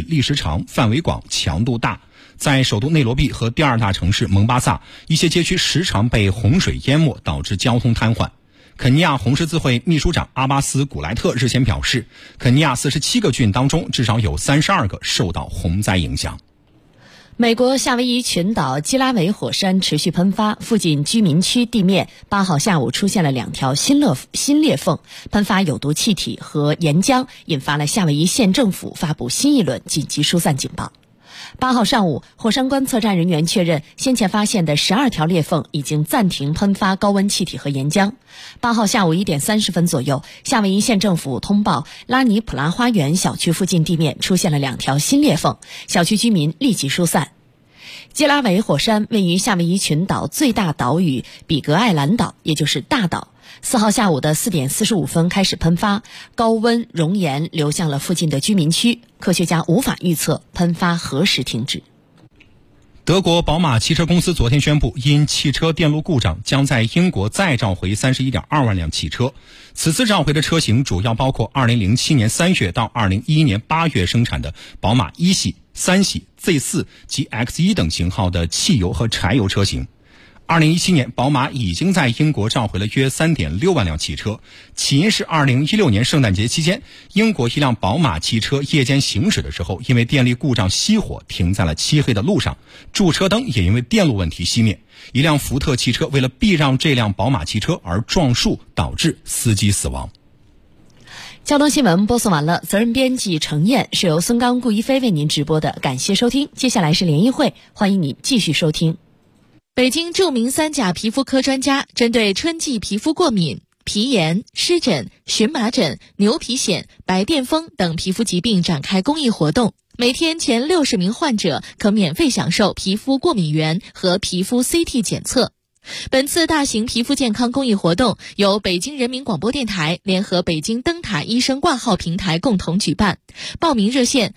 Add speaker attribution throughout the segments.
Speaker 1: 历史长、范围广、强度大。在首都内罗毕和第二大城市蒙巴萨，一些街区时常被洪水淹没，导致交通瘫痪。肯尼亚红十字会秘书长阿巴斯·古莱特日前表示，肯尼亚47个郡当中至少有32个受到洪灾影响。
Speaker 2: 美国夏威夷群岛基拉维火山持续喷发，附近居民区地面8号下午出现了2条新裂缝，喷发有毒气体和岩浆，引发了夏威夷县政府发布新一轮紧急疏散警报。8号上午，火山观测站人员确认，先前发现的12条裂缝已经暂停喷发高温气体和岩浆。8号下午1点30分左右，夏威夷县政府通报拉尼普拉花园小区附近地面出现了2条新裂缝，小区居民立即疏散。基拉维火山位于夏威夷群岛最大岛屿比格艾兰岛，也就是大岛。4号下午的4点45分开始喷发，高温熔岩流向了附近的居民区，科学家无法预测喷发何时停止。
Speaker 1: 德国宝马汽车公司昨天宣布，因汽车电路故障，将在英国再召回31.2万辆汽车。此次召回的车型主要包括2007年3月到2011年8月生产的宝马1系、3系、Z4 及 X1 等型号的汽油和柴油车型。2017年，宝马已经在英国召回了约3.6万辆汽车，起因是2016年圣诞节期间，英国一辆宝马汽车夜间行驶的时候，因为电力故障熄火，停在了漆黑的路上，驻车灯也因为电路问题熄灭。一辆福特汽车为了避让这辆宝马汽车而撞树，导致司机死亡。
Speaker 2: 交通新闻播送完了，责任编辑程燕，是由孙刚、顾一飞为您直播的，感谢收听。接下来是联谊会，欢迎你继续收听。
Speaker 3: 北京著名3甲皮肤科专家针对春季皮肤过敏、皮炎、湿疹、荨麻疹、牛皮癣、白癜风等皮肤疾病展开公益活动，每天前60名患者可免费享受皮肤过敏原和皮肤 CT 检测。本次大型皮肤健康公益活动由北京人民广播电台联合北京灯塔医生挂号平台共同举办，报名热线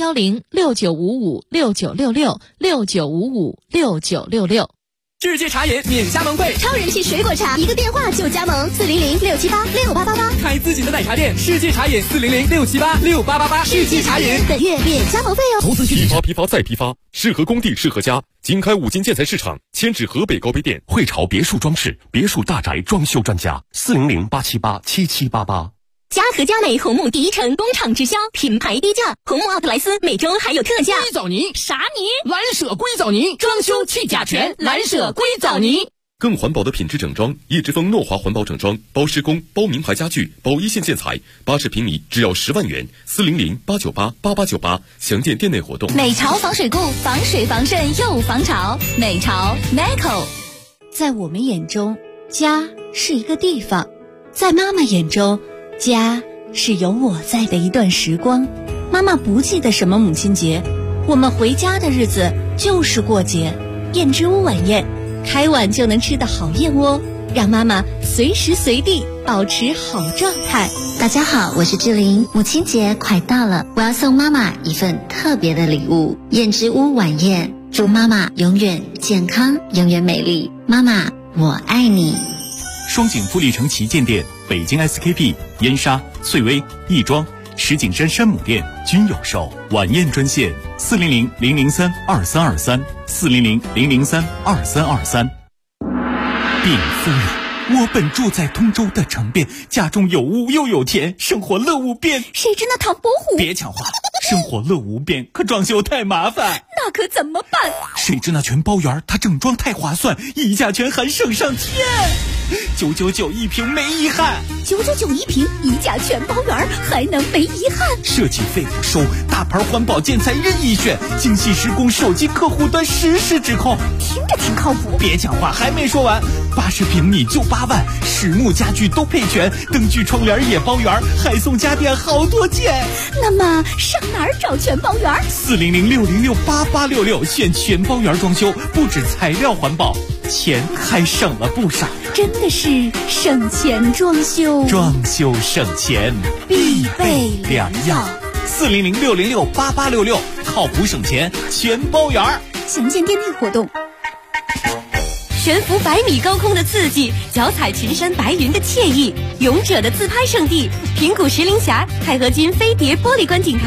Speaker 3: 0106955696669556966。
Speaker 4: 世界茶饮免加盟费，
Speaker 5: 超人气水果茶，一个电话就加盟，400-678-6888，
Speaker 4: 开自己的奶茶店。世界茶饮400-678-6888，世界茶饮
Speaker 5: 本月免加盟费哦。
Speaker 4: 投资需
Speaker 6: 批发再批发，适合工地适合家。经开5金建材市场，迁至河北高碑店。汇潮别墅装饰，别墅大宅装修专家，400-878-7788。
Speaker 5: 嘉禾佳美红木第一城工厂直销，品牌低价，红木奥特莱斯每周还有特价。
Speaker 4: 硅藻泥
Speaker 5: 啥泥？
Speaker 4: 蓝舍硅藻泥，装修去甲醛，蓝舍硅藻泥。
Speaker 6: 更环保的品质整装，叶之峰诺华环保整装，包施工，包名牌家具，包一线建材，80平米只要10万元，400-898-8898，详见店内活动。
Speaker 5: 美潮防水固，防水防渗又防潮，美潮 Meco。在我们眼中，家是一个地方；在妈妈眼中，家是有我在的一段时光。妈妈不记得什么母亲节，我们回家的日子就是过节。燕之屋晚宴，开碗就能吃的好燕窝，让妈妈随时随地保持好状态。
Speaker 7: 大家好，我是志玲。母亲节快到了，我要送妈妈一份特别的礼物——燕之屋晚宴，祝妈妈永远健康，永远美丽。妈妈，我爱你。
Speaker 8: 双井富力城旗舰店、北京 SKP、燕莎、翠微、亦庄、石景山山姆店均有售。晚宴专线400-003-2323，400-003-2323。禀夫人，我本住在通州的城边，家中有屋又有田，生活乐无边。
Speaker 5: 谁知那唐伯虎？
Speaker 8: 别抢话，生活乐无边，可装修太麻烦。
Speaker 5: 那可怎么办？
Speaker 8: 谁知那全包园，它整装太划算，溢价全含省上天。999一平没遗憾
Speaker 5: ，999一平，溢价全包圆，还能没遗憾？
Speaker 8: 设计费不收，大牌环保建材任意选，精细施工，手机客户端实时指控，
Speaker 5: 听着挺靠谱。
Speaker 8: 别讲话，还没说完，80平米就8万，实木家具都配全，灯具窗帘也包圆，还送家电好多件。
Speaker 5: 那么上哪儿找全包圆
Speaker 8: ？400-606-8866，选全包圆装修，不止材料环保，钱还省了不少。
Speaker 5: 真的是省钱装修，
Speaker 8: 装修省钱必备良药。400-606-8866，靠谱省钱全包圆。
Speaker 5: 详见店内活动。
Speaker 9: 悬浮100米高空的刺激，脚踩群山白云的惬意，勇者的自拍圣地平谷石林峡钛合金飞碟玻璃观景台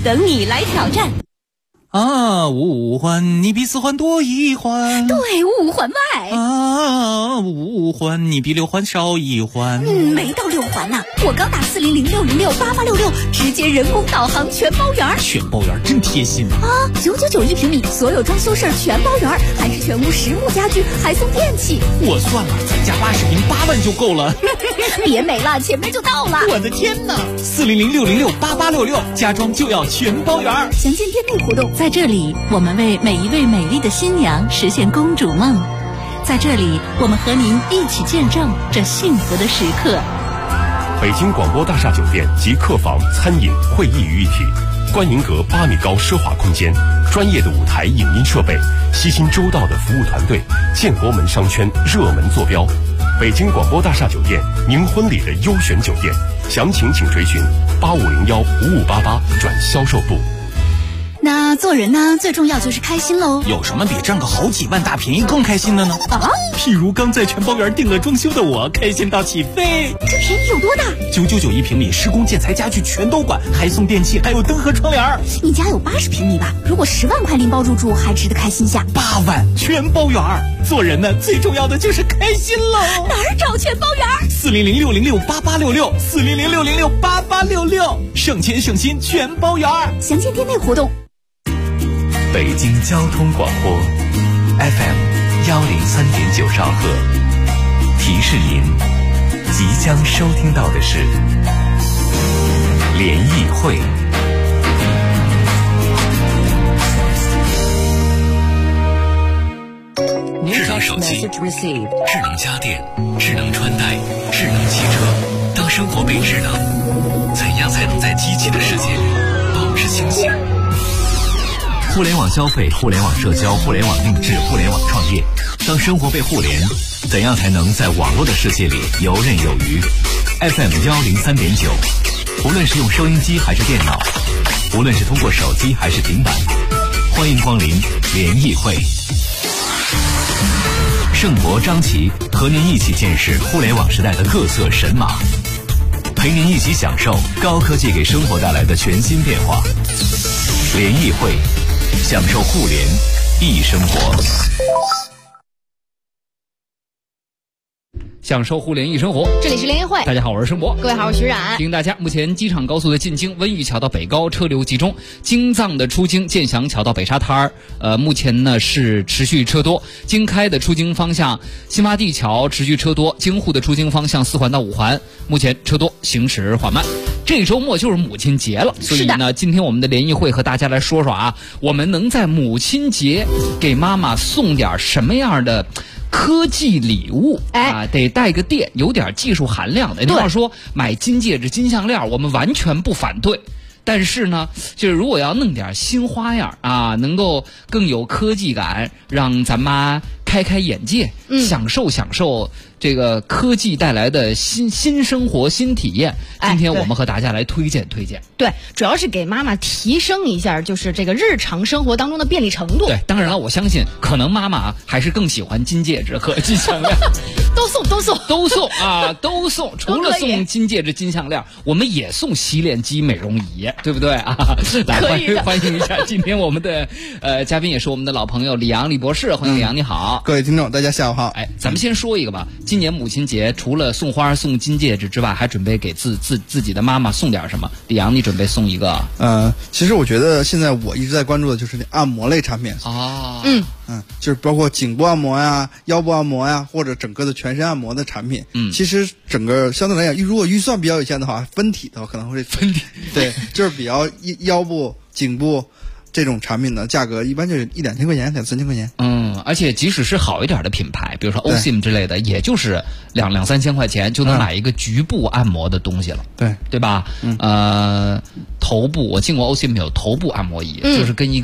Speaker 9: 等你来挑战。
Speaker 10: 啊，五环你比四环多一环，
Speaker 9: 对，五环外
Speaker 10: 啊，五环你比六环少一环。
Speaker 9: 没到六环呢，我刚打400-606-8866，直接人工导航全包圆。
Speaker 10: 全包圆真贴心
Speaker 9: 啊！999平米，所有装修事儿全包圆，还是全屋实木家具，还送电器。
Speaker 10: 我算了，咱家80平8万就够了。
Speaker 9: 别没了，前面就到了。
Speaker 10: 我的天哪！400-606-8866，家装就要全包圆。
Speaker 5: 详见店内活动。在这里，我们为每一位美丽的新娘实现公主梦。在这里，我们和您一起见证这幸福的时刻。
Speaker 6: 北京广播大厦酒店集客房、餐饮、会议于一体，观迎阁8米高奢华空间，专业的舞台影音设备，悉心周到的服务团队，建国门商圈热门坐标。北京广播大厦酒店，您婚礼的优选酒店，详情请垂询8501-5588转销售部。
Speaker 5: 那做人呢，最重要就是开心喽。
Speaker 10: 有什么比挣个好几万大便宜更开心的呢？
Speaker 5: 啊，
Speaker 10: 譬如刚在全包圆定了装修的我，开心到起飞。
Speaker 5: 这便宜有多大
Speaker 10: ？999平米，施工建材家具全都管，还送电器，还有灯和窗帘。
Speaker 5: 你家有80平米吧？如果10万块拎包入住，还值得开心下。
Speaker 10: 8万全包圆，做人呢，最重要的就是开心喽。
Speaker 9: 哪儿找全包圆
Speaker 10: ？400-606-8866，400-606-8866，省钱省心全包圆。
Speaker 5: 详见店内活动。
Speaker 11: 北京交通广播 FM 103.9兆赫，提示您即将收听到的是联谊会。智能手机、智能家电、智能穿戴、智能汽车。当生活被智能，怎样才能在机器的世界里保持清醒？互联网消费、互联网社交、互联网定制、互联网创业。当生活被互联，怎样才能在网络的世界里游刃有余？ FM 103.9，无论是用收音机还是电脑，无论是通过手机还是平板，欢迎光临联谊会。盛博、张琪和您一起见识互联网时代的各色神马，陪您一起享受高科技给生活带来的全新变化。联谊会，享受互联易生活。
Speaker 12: 享受互联易生活，
Speaker 13: 这里是联谊会。
Speaker 12: 大家好，我是盛博。
Speaker 13: 各位好，我是徐冉。
Speaker 12: 提醒大家，目前机场高速的进京温榆桥到北高车流集中，京藏的出京建祥桥到北沙滩目前呢是持续车多。京开的出京方向新洼地桥持续车多，京沪的出京方向4环到5环目前车多，行驶缓慢。这周末就是母亲节了，所以呢，今天我们的联谊会和大家来说说啊，我们能在母亲节给妈妈送点什么样的科技礼物啊，得带个电，有点技术含量的。你要说买金戒指、金项链，我们完全不反对。但是呢，就是如果要弄点新花样啊，能够更有科技感，让咱妈开开眼界，享受享受这个科技带来的新生活、新体验。今天我们和大家来推荐。
Speaker 13: 对，主要是给妈妈提升一下，就是这个日常生活当中的便利程度。
Speaker 12: 对，当然了，我相信可能妈妈还是更喜欢金戒指和金项链，
Speaker 13: 都送
Speaker 12: 啊，都送。除了送金戒指、金项链，我们也送洗脸机、美容仪，对不对啊？来，欢迎一下今天我们的嘉宾，也是我们的老朋友李阳李博士，欢迎李阳，你好。
Speaker 14: 各位听众，大家下午好。
Speaker 12: 咱们先说一个吧。今年母亲节除了送花、送金戒指之外，还准备给自己的妈妈送点什么？李阳，你准备送一个？
Speaker 14: 其实我觉得现在我一直在关注的就是按摩类产品
Speaker 12: 啊。
Speaker 14: 就是包括颈部按摩呀、腰部按摩呀，或者整个的全身按摩的产品。其实整个相对来讲，如果预算比较有限的话，分体的话可能会
Speaker 12: 分体。
Speaker 14: 对，就是比较腰部、颈部这种产品的价格一般就是1-2千块钱、2-3千块钱。
Speaker 12: 而且即使是好一点的品牌，比如说 OSIM 之类的，也就是2-3千块钱就能买一个局部按摩的东西了。对吧？头部我进过 OSIM 有头部按摩仪，就是跟一个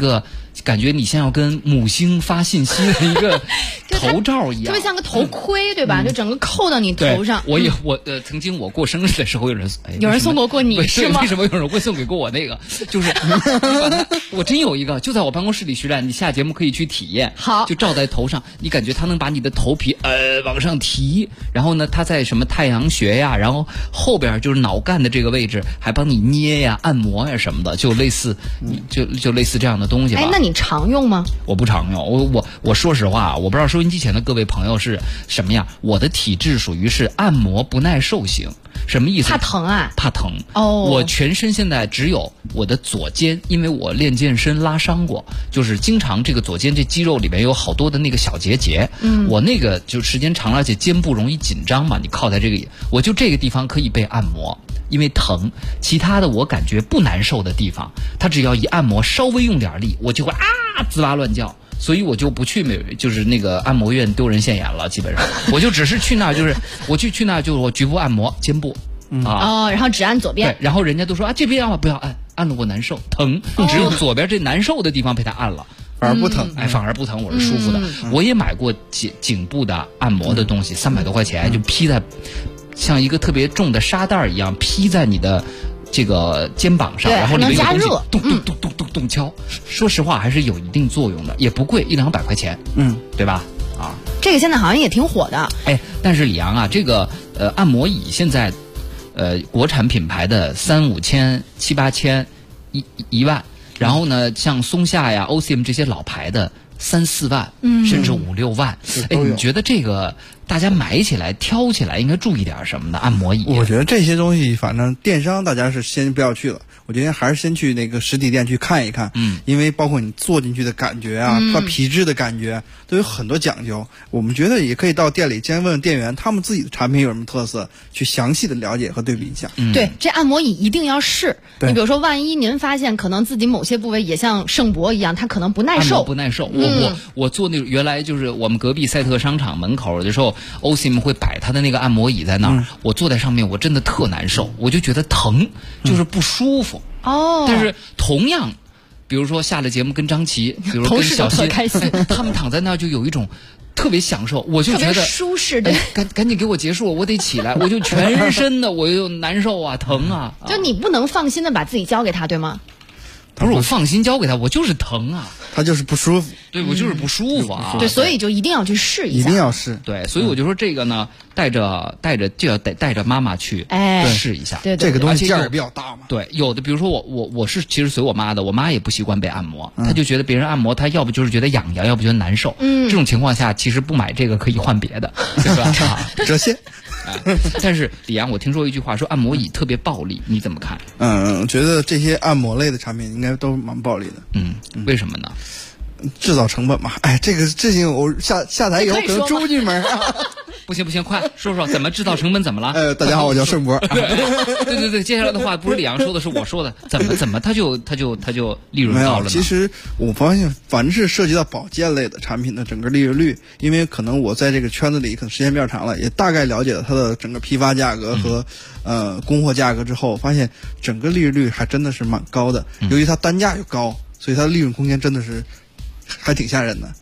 Speaker 12: 感觉你像要跟母星发信息的一个头罩一样，
Speaker 13: 特别像个头盔，对吧？就整个扣到你头上。
Speaker 12: 我曾经我过生日的时候，有人
Speaker 13: 送过你是吗？
Speaker 12: 为什么有人会送给过我那个？就是我真有一个，就在我办公室里，徐冉，你下节目可以去体验。
Speaker 13: 好，
Speaker 12: 就罩在头上，你感觉它能把你的头皮往上提，然后呢，它在什么太阳穴呀，然后后边就是脑干的这个位置，还帮你捏呀、按摩呀什么的，就类似就类似这样的东西吧。
Speaker 13: 那你常用吗？
Speaker 12: 我不常用，我说实话，我不知道收音机前的各位朋友是什么样。我的体质属于是按摩不耐受型。什么意思？
Speaker 13: 怕疼啊？
Speaker 12: 怕疼
Speaker 13: 哦。
Speaker 12: 我全身现在只有我的左肩，因为我练健身拉伤过，就是经常这个左肩这肌肉里面有好多的那个小结节。我那个就时间长了，而且肩部容易紧张嘛，你靠在这个，我就这个地方可以被按摩，因为疼。其他的我感觉不难受的地方，它只要一按摩，稍微用点力，我就会滋哇乱叫。所以我就不去就是那个按摩院丢人现眼了，基本上我就只是去那儿，就是我去那儿就是我局部按摩肩部
Speaker 13: 然后只按左边，
Speaker 12: 对，然后人家都说这边不要按了我难受疼，只有左边这难受的地方被他按了。
Speaker 14: 反而不疼，
Speaker 12: 反而不疼，我是舒服的。我也买过颈部的按摩的东西，300多块钱，就披在像一个特别重的沙袋一样披在你的这个肩膀上，然后里面有东西咚咚咚咚咚咚敲。说实话，还是有一定作用的，也不贵，100-200块钱，对吧？
Speaker 13: 这个现在好像也挺火的。
Speaker 12: 但是李阳啊，这个按摩椅现在国产品牌的3-5千、7-8千、1万，然后呢，像松下呀、OCM 这些老牌的3-4万，甚至5-6万。你觉得这个大家买起来、挑起来应该注意点什么呢？按摩椅？
Speaker 14: 我觉得这些东西，反正电商大家是先不要去了。我觉得还是先去那个实体店去看一看，因为包括你坐进去的感觉啊，它皮质的感觉都有很多讲究。我们觉得也可以到店里先问问店员，他们自己的产品有什么特色，去详细的了解和对比一下。
Speaker 13: 对，这按摩椅一定要试。你比如说，万一您发现可能自己某些部位也像盛博一样，它可能不耐受。
Speaker 12: 不耐受。我做那原来就是我们隔壁赛特商场门口的时候，OCM 会摆他的那个按摩椅在那儿，我坐在上面，我真的特难受，我就觉得疼，就是不舒服。但是同样，比如说下了节目跟张琪，比如跟小新，他们躺在那儿就有一种特别享受，我就觉得
Speaker 13: 舒适的。
Speaker 12: 赶紧给我结束，我得起来，我就全身的我又难受啊，疼啊。
Speaker 13: 就你不能放心的把自己交给他，对吗？
Speaker 12: 不是我放心交给他，我就是疼啊，
Speaker 14: 他就是不舒服。
Speaker 12: 对，我就是不舒服啊。
Speaker 13: 对，所以就一定要去试一下，
Speaker 14: 一定要试。
Speaker 12: 对，所以我就说这个呢，带着就要带着妈妈去试一下。
Speaker 13: 对，
Speaker 14: 这个东西件儿也比较大嘛。
Speaker 12: 对，有的比如说我是其实随我妈的，我妈也不习惯被按摩，她就觉得别人按摩，她要不就是觉得痒痒，要不觉得难受。这种情况下，其实不买这个可以换别的，对吧？
Speaker 14: 折现。
Speaker 12: 但是李阳，我听说一句话，说按摩椅特别暴利，你怎么看？
Speaker 14: 觉得这些按摩类的产品应该都蛮暴利的。
Speaker 12: 为什么呢？
Speaker 14: 制造成本嘛。这个事情我下台以后可能出不进门啊。
Speaker 12: 不行，快说说怎么制造成本怎么了？
Speaker 14: 大家好，我叫盛博。
Speaker 12: 对，接下来的话不是李阳说的，是我说的。怎么他就利润高了呢？
Speaker 14: 其实我发现，凡是涉及到保健类的产品的整个利润率，因为可能我在这个圈子里可能时间比较长了，也大概了解了它的整个批发价格和供货价格之后，发现整个利润率还真的是蛮高的。由于它单价又高，所以它的利润空间真的是还挺吓人的。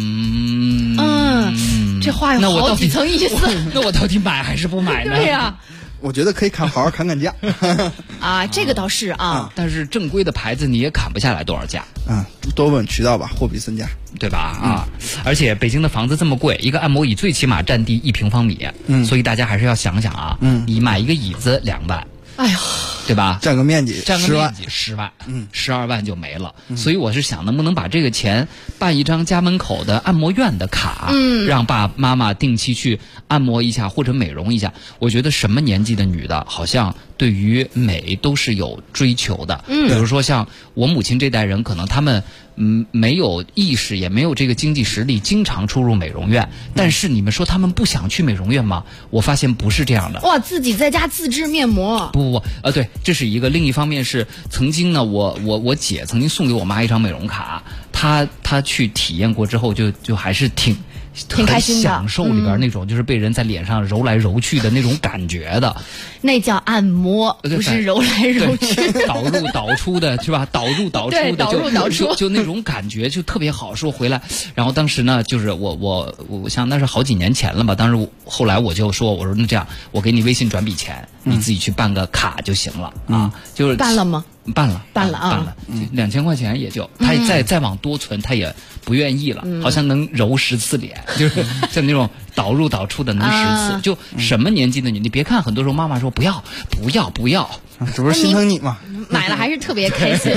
Speaker 13: 这话有好几层意思。
Speaker 12: 那我到底买还是不买呢？
Speaker 13: 对呀，
Speaker 14: 我觉得可以好好砍价。
Speaker 13: 这个倒是啊。
Speaker 12: 但是正规的牌子你也砍不下来多少价。
Speaker 14: 多问渠道吧，货比三家，
Speaker 12: 对吧？而且北京的房子这么贵，一个按摩椅最起码占地1平方米，所以大家还是要想想啊。你买一个椅子2万。
Speaker 13: 哎呀，
Speaker 12: 对吧？
Speaker 14: 占个面积
Speaker 12: 10万，12万就没了。所以我是想，能不能把这个钱办一张家门口的按摩院的卡，让爸妈妈定期去按摩一下或者美容一下。我觉得什么年纪的女的，好像对于美都是有追求的。比如说像我母亲这代人，可能他们没有意识，也没有这个经济实力，经常出入美容院。但是你们说他们不想去美容院吗？我发现不是这样的。
Speaker 13: 哇，自己在家自制面膜。
Speaker 12: 不，对，这是一个。另一方面是曾经呢，我姐曾经送给我妈一张美容卡，她去体验过之后就还是
Speaker 13: 挺开心的，
Speaker 12: 享受里边那种就是被人在脸上揉来揉去的那种感觉的，
Speaker 13: 那叫按摩，不是揉来揉去，
Speaker 12: 导入导出的是吧？导入导出的，
Speaker 13: 导入导出，
Speaker 12: 就那种感觉就特别好。说回来，然后当时呢，就是我想那是好几年前了吧。当时后来我就说，我说那这样，我给你微信转笔钱，你自己去办个卡就行了啊。就是
Speaker 13: 办了吗？
Speaker 12: 办了
Speaker 13: 啊
Speaker 12: ，2000块钱也就，他再往多存他也不愿意了，好像能揉10次脸，就是像那种导入导出的能10次，就什么年纪的你别看很多时候妈妈说不要，
Speaker 14: 这不是心疼你吗？
Speaker 13: 买了还是特别开心。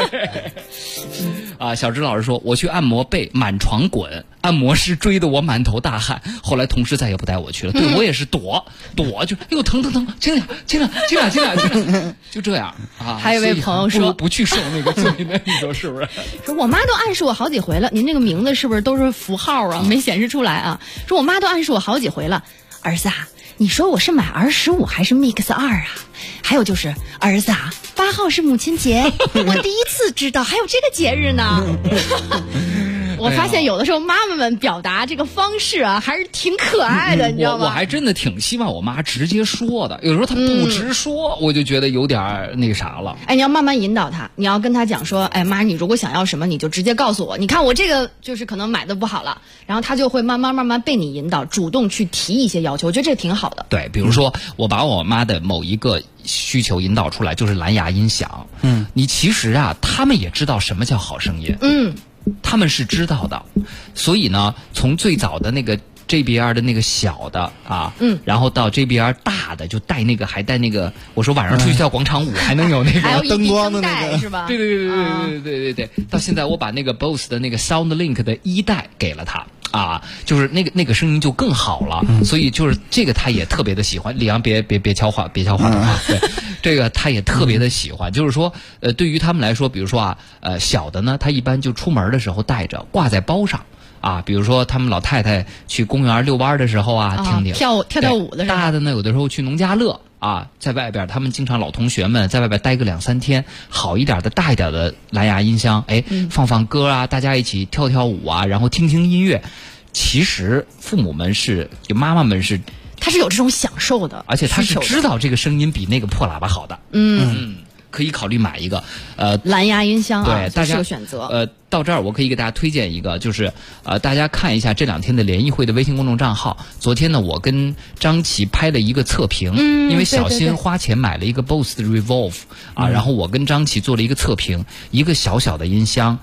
Speaker 12: 小芝老师说，我去按摩背满床滚，按摩师追得我满头大汗，后来同事再也不带我去了。对我也是躲，就哎呦疼，轻点，就这样啊。
Speaker 13: 还有位朋友说
Speaker 12: 不去受那个罪呢，你说是不是？
Speaker 13: 说我妈都暗示我好几回了，您这个名字是不是都是符号啊？没显示出来啊？说我妈都暗示我好几回了，儿子啊，你说我是买R15还是 Mix 2啊？还有就是儿子啊，8号是母亲节，我第一次知道还有这个节日呢。我发现有的时候妈妈们表达这个方式啊，还是挺可爱的，你知道吗？
Speaker 12: 我还真的挺希望我妈直接说的，有时候她不直说，我就觉得有点那个啥了。
Speaker 13: 你要慢慢引导她，你要跟她讲说，妈，你如果想要什么，你就直接告诉我。你看我这个就是可能买的不好了，然后她就会慢慢被你引导，主动去提一些要求，我觉得这个挺好的。
Speaker 12: 对，比如说我把我妈的某一个需求引导出来，就是蓝牙音响。你其实啊，他们也知道什么叫好声音。他们是知道的，所以呢，从最早的那个 JBL 的那个小的啊，然后到 JBL 大的，就还带那个，我说晚上出去跳广场舞还能有那个
Speaker 14: 灯光的那个
Speaker 13: 是吧？
Speaker 12: 对，到现在我把那个 BOSS 的那个 SoundLink 的1代给了他。啊，就是那个声音就更好了，所以就是这个他也特别的喜欢。李阳别敲话筒啊，对，这个他也特别的喜欢。就是说，对于他们来说，比如说啊，小的呢，他一般就出门的时候带着挂在包上。啊，比如说他们老太太去公园遛弯的时候啊，听
Speaker 13: 跳舞的时候。
Speaker 12: 大的呢，有的时候去农家乐啊，在外边他们经常老同学们在外边待个2-3天，好一点的大一点的蓝牙音箱，放歌啊，大家一起跳舞啊，然后听音乐。其实父母们妈妈们是，
Speaker 13: 他是有这种享受的，
Speaker 12: 而且他是知道这个声音比那个破喇叭好的。可以考虑买一个
Speaker 13: 蓝牙音箱啊，
Speaker 12: 对，大家
Speaker 13: 是个选择。
Speaker 12: 到这儿我可以给大家推荐一个，就是大家看一下这2天的联谊会的微信公众账号。昨天呢，我跟张琪拍了一个测评，因为小新花钱买了一个 BOSS 的 Revolve 啊，然后我跟张琪做了一个测评，一个小小的音箱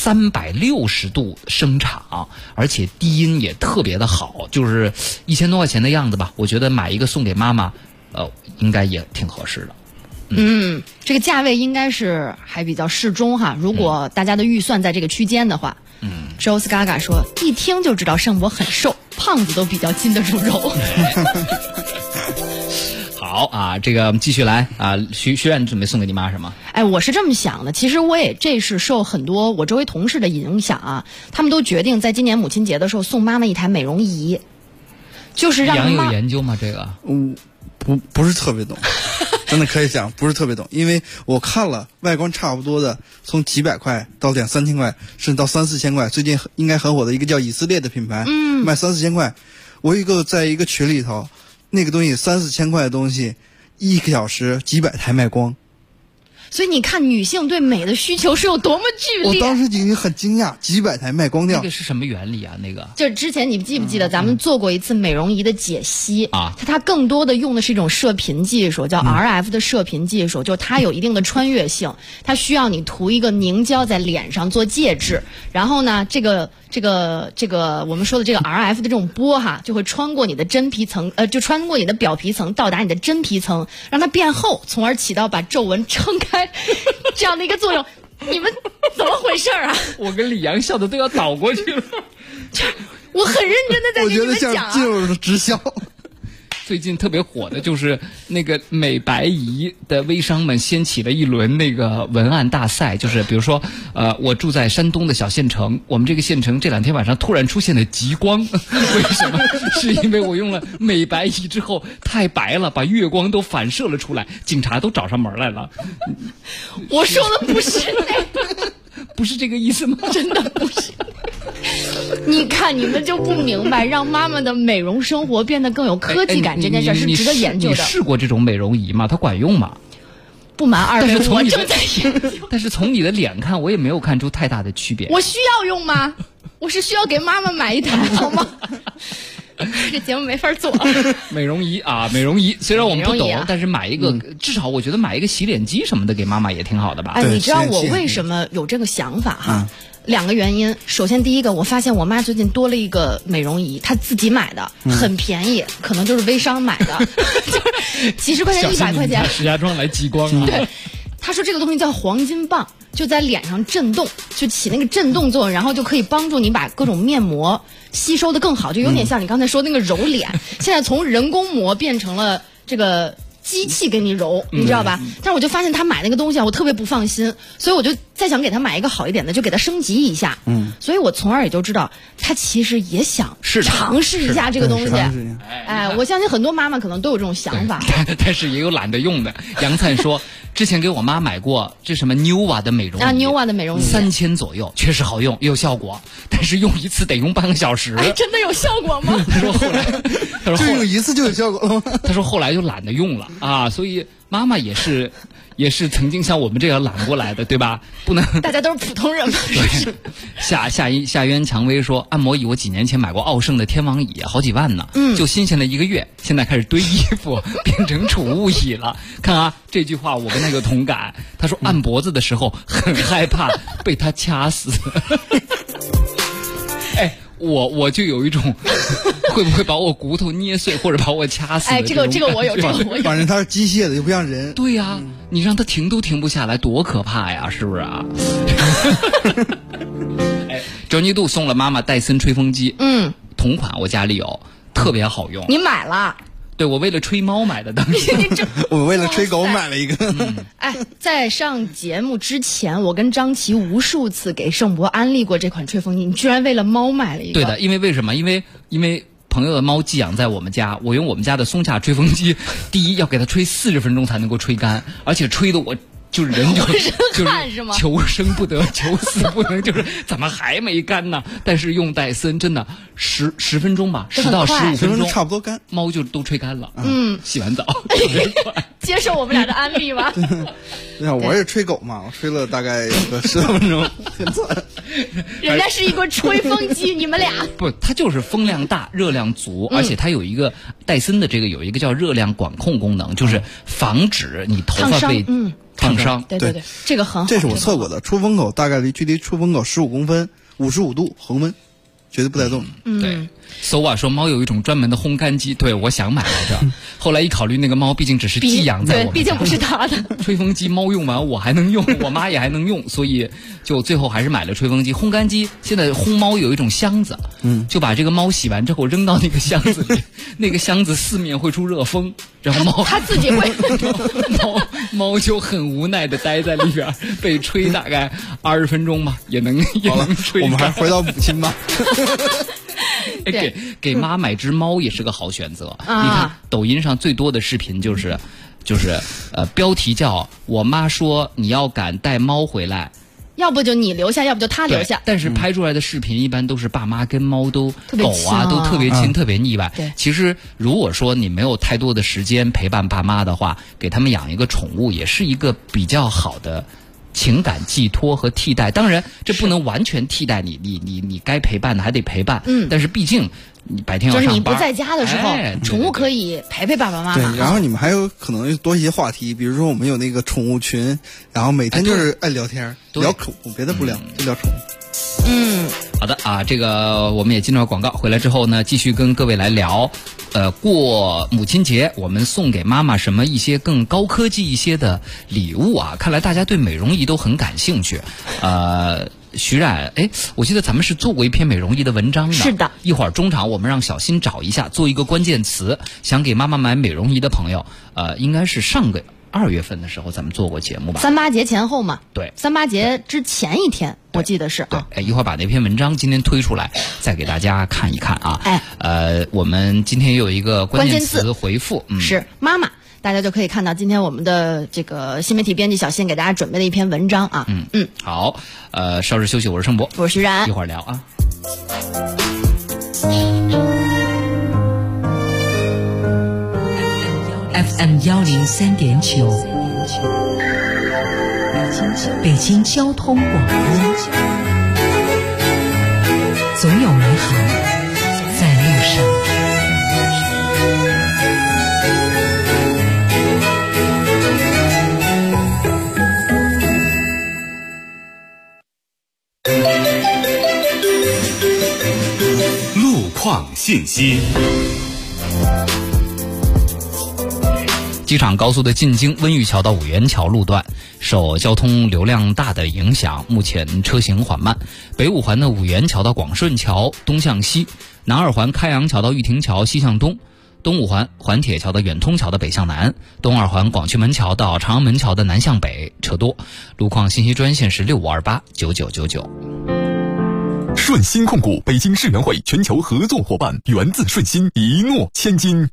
Speaker 12: ，360度声场，而且低音也特别的好，就是1000多块钱的样子吧。我觉得买一个送给妈妈，应该也挺合适的。
Speaker 13: 这个价位应该是还比较适中哈。如果大家的预算在这个区间的话，Joe Gaga 说，一听就知道盛博很瘦，胖子都比较经得住肉。
Speaker 12: 好啊，这个继续来啊，徐冉准备送给你妈什么？
Speaker 13: 我是这么想的，其实这是受很多我周围同事的影响啊，他们都决定在今年母亲节的时候送妈妈一台美容仪，就是让妈
Speaker 12: 有研究吗？这个
Speaker 14: 不是特别懂。真的可以讲不是特别懂，因为我看了外观差不多的，从几百块到2-3千块，甚至到3-4千块。最近应该很火的一个叫以色列的品牌，卖3-4千块。我在一个群里头，那个东西3-4千块的东西，1个小时几百台卖光。
Speaker 13: 所以你看，女性对美的需求是有多么剧烈。
Speaker 14: 我当时已经很惊讶，几百台卖光掉。
Speaker 12: 那个是什么原理啊？那个
Speaker 13: 就是之前你记不记得咱们做过一次美容仪的解析啊？它更多的用的是一种射频技术，叫 RF 的射频技术，就是它有一定的穿越性，它需要你涂一个凝胶在脸上做介质，然后呢，这个我们说的这个 RF 的这种波哈，就会穿过你的真皮层，就穿过你的表皮层，到达你的真皮层，让它变厚，从而起到把皱纹撑开这样的一个作用。你们怎么回事啊？
Speaker 12: 我跟李阳笑的都要倒过去了。
Speaker 13: 我很认真的在跟你们讲，
Speaker 14: 我觉得像进入了直销。
Speaker 12: 最近特别火的就是那个美白仪的微商们掀起了一轮那个文案大赛，就是比如说我住在山东的小县城，我们这个县城这2天晚上突然出现了极光，为什么？是因为我用了美白仪之后太白了，把月光都反射了出来，警察都找上门来了。
Speaker 13: 我说的不是那个，
Speaker 12: 不是这个意思吗？
Speaker 13: 真的不是。 你看，你们就不明白，让妈妈的美容生活变得更有科技感这件事是值得研究的。
Speaker 12: 你试过这种美容仪吗？它管用吗？
Speaker 13: 不瞒二位，我正在研究。
Speaker 12: 但是从你的脸看，我也没有看出太大的区别。
Speaker 13: 我需要用吗？我是需要给妈妈买一台好吗？这节目没法做。
Speaker 12: 美容仪啊，美容仪，虽然我们不懂，但是买一个，至少我觉得买一个洗脸机什么的给妈妈也挺好的吧？
Speaker 13: 哎，你知道我为什么有这个想法哈？两个原因。首先，第一个，我发现我妈最近多了一个美容仪，她自己买的，很便宜，可能就是微商买的，就是几十块钱、100块钱。
Speaker 12: 石家庄来激光啊！
Speaker 13: 对。他说这个东西叫黄金棒，就在脸上震动，就起那个震动作用，然后就可以帮助你把各种面膜吸收的更好，就有点像你刚才说那个揉脸。现在从人工膜变成了这个机器给你揉，你知道吧？但是我就发现他买那个东西啊，我特别不放心，所以我就再想给他买一个好一点的，就给他升级一下。所以我从而也就知道他其实也想尝试一下这个东西。哎，我相信很多妈妈可能都有这种想法，
Speaker 12: 但是也有懒得用的。杨灿说，之前给我妈买过这什么 Nova 的美容仪啊
Speaker 13: ，Nova 的美容仪
Speaker 12: 3000左右，确实好用也有效果，但是用一次得用半个小时。
Speaker 13: 哎，真的有效果吗？
Speaker 12: 他说后来
Speaker 14: 就用一次就有效果了吗？
Speaker 12: 他说后来就懒得用了啊，所以妈妈也是曾经像我们这样懒过来的，对吧？不能
Speaker 13: 大家都是普通人嘛。
Speaker 12: 夏渊蔷薇说，按摩椅我几年前买过奥盛的天王椅，好几万呢，就新鲜了1个月，现在开始堆衣服，变成储物椅了。看啊，这句话我跟他有同感。他说按脖子的时候很害怕被他掐死。哎，我就有一种会不会把我骨头捏碎或者把我掐死的这种感觉。
Speaker 13: 哎，这个我有，
Speaker 14: 反正它是机械的，又不像人。
Speaker 12: 对呀，你让它停都停不下来，多可怕呀，是不是啊？哎，周妮度送了妈妈戴森吹风机，同款我家里有，特别好用。
Speaker 13: 你买了？
Speaker 12: 对，我为了吹猫买的，当时
Speaker 14: 我为了吹狗买了一个。
Speaker 13: 哎，在上节目之前，我跟张琪无数次给盛博安利过这款吹风机，你居然为了猫买了一个？
Speaker 12: 对的，因为为什么？因为朋友的猫寄养在我们家，我用我们家的松下吹风机，第一要给它吹40分钟才能够吹干，而且吹的我就是人就是求生不得，求死不能，就是怎么还没干呢？但是用戴森真的10分钟吧，10到15分钟
Speaker 14: 差不多干，
Speaker 12: 猫就都吹干了。洗完澡特别快。
Speaker 13: 接受我们俩的安利吧。
Speaker 14: 对啊，我也吹狗嘛，我吹了大概有个10多分钟，挺惨。
Speaker 13: 人家是一个吹风机，你们俩
Speaker 12: 不，它就是风量大、热量足，而且它有一个戴森的这个有一个叫热量管控功能，就是防止你头发被烫伤。
Speaker 13: 对，这个很好。
Speaker 14: 这是我测过的，出风口大概距离出风口15公分，55度恒温，绝对不带动。
Speaker 12: 对。SOA 说猫有一种专门的烘干机，对，我想买来着，后来一考虑那个猫毕竟只是寄养在我们家，
Speaker 13: 毕竟不是他的。
Speaker 12: 吹风机猫用完我还能用，我妈也还能用，所以就最后还是买了吹风机。烘干机现在烘猫有一种箱子，就把这个猫洗完之后扔到那个箱子里，那个箱子四面会出热风，然后猫
Speaker 13: 它自己会
Speaker 12: 猫就很无奈的待在里边，被吹大概20分钟吧，也能吹。
Speaker 14: 我们还回到母亲吧。
Speaker 12: 给妈买只猫也是个好选择。你看抖音上最多的视频就是标题叫我妈说你要敢带猫回来，
Speaker 13: 要不就你留下，要不就他留下。
Speaker 12: 但是拍出来的视频一般都是爸妈跟猫都狗啊都特别亲，特别腻歪。其实如果说你没有太多的时间陪伴爸妈的话，给他们养一个宠物也是一个比较好的情感寄托和替代。当然这不能完全替代你该陪伴的还得陪伴，但是毕竟你白天要上班，
Speaker 13: 就是你不在家的时候，宠物可以陪陪爸爸妈妈。
Speaker 14: 对，然后你们还有可能多一些话题，比如说我们有那个宠物群，然后每天就是爱聊天，聊宠物，别的不聊，就聊宠物。
Speaker 12: 好的啊，这个我们也进入了广告，回来之后呢，继续跟各位来聊，过母亲节我们送给妈妈什么一些更高科技一些的礼物啊？看来大家对美容仪都很感兴趣，徐冉，我记得咱们是做过一篇美容仪的文章的。
Speaker 13: 是的，
Speaker 12: 一会儿中场我们让小新找一下，做一个关键词，想给妈妈买美容仪的朋友，应该是上个2月份的时候咱们做过节目吧
Speaker 13: ？38节前后嘛。
Speaker 12: 对
Speaker 13: ，38节之前一天，我记得是。
Speaker 12: 对，一会儿把那篇文章今天推出来，再给大家看一看啊。我们今天也有一个关键词回复，
Speaker 13: 是妈妈。大家就可以看到今天我们的这个新媒体编辑小新给大家准备的一篇文章啊。
Speaker 12: 好，稍事休息，我是盛博，
Speaker 13: 我是徐然，
Speaker 12: 一会儿聊啊。
Speaker 15: FM 103.9，北京交通广播，总有美好在路上。
Speaker 6: 路况信息。
Speaker 12: 机场高速的进京温榆桥到五元桥路段受交通流量大的影响，目前车行缓慢。北五环的五元桥到广顺桥东向西，南二环开阳桥到玉亭桥西向东，东五环环铁桥的远通桥的北向南，东二环广渠门桥到长安门桥的南向北车多。路况信息专线是65289999。
Speaker 16: 顺鑫控股北京世园会全球合作伙伴，源自顺鑫，一诺千金。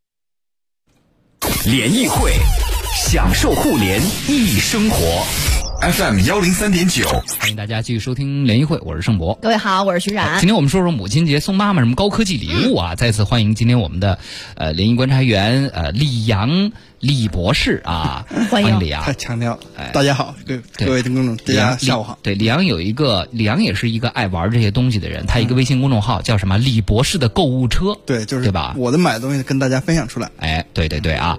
Speaker 11: 联谊会，享受互联易生活。FM 103.9，
Speaker 12: 欢迎大家继续收听联谊会，我是盛博。
Speaker 13: 各位好，我是徐冉。
Speaker 12: 今天我们说说母亲节送妈妈什么高科技礼物啊！再次欢迎今天我们的联谊观察员李阳李博士啊，欢迎李阳。
Speaker 14: 太强调，大家好，各位听众，大家下午好。
Speaker 12: 对，李阳也是一个爱玩这些东西的人，他一个微信公众号叫什么？李博士的购物车。
Speaker 14: 对，就是
Speaker 12: 对吧？
Speaker 14: 我的买的东西跟大家分享出来。
Speaker 12: 哎，对啊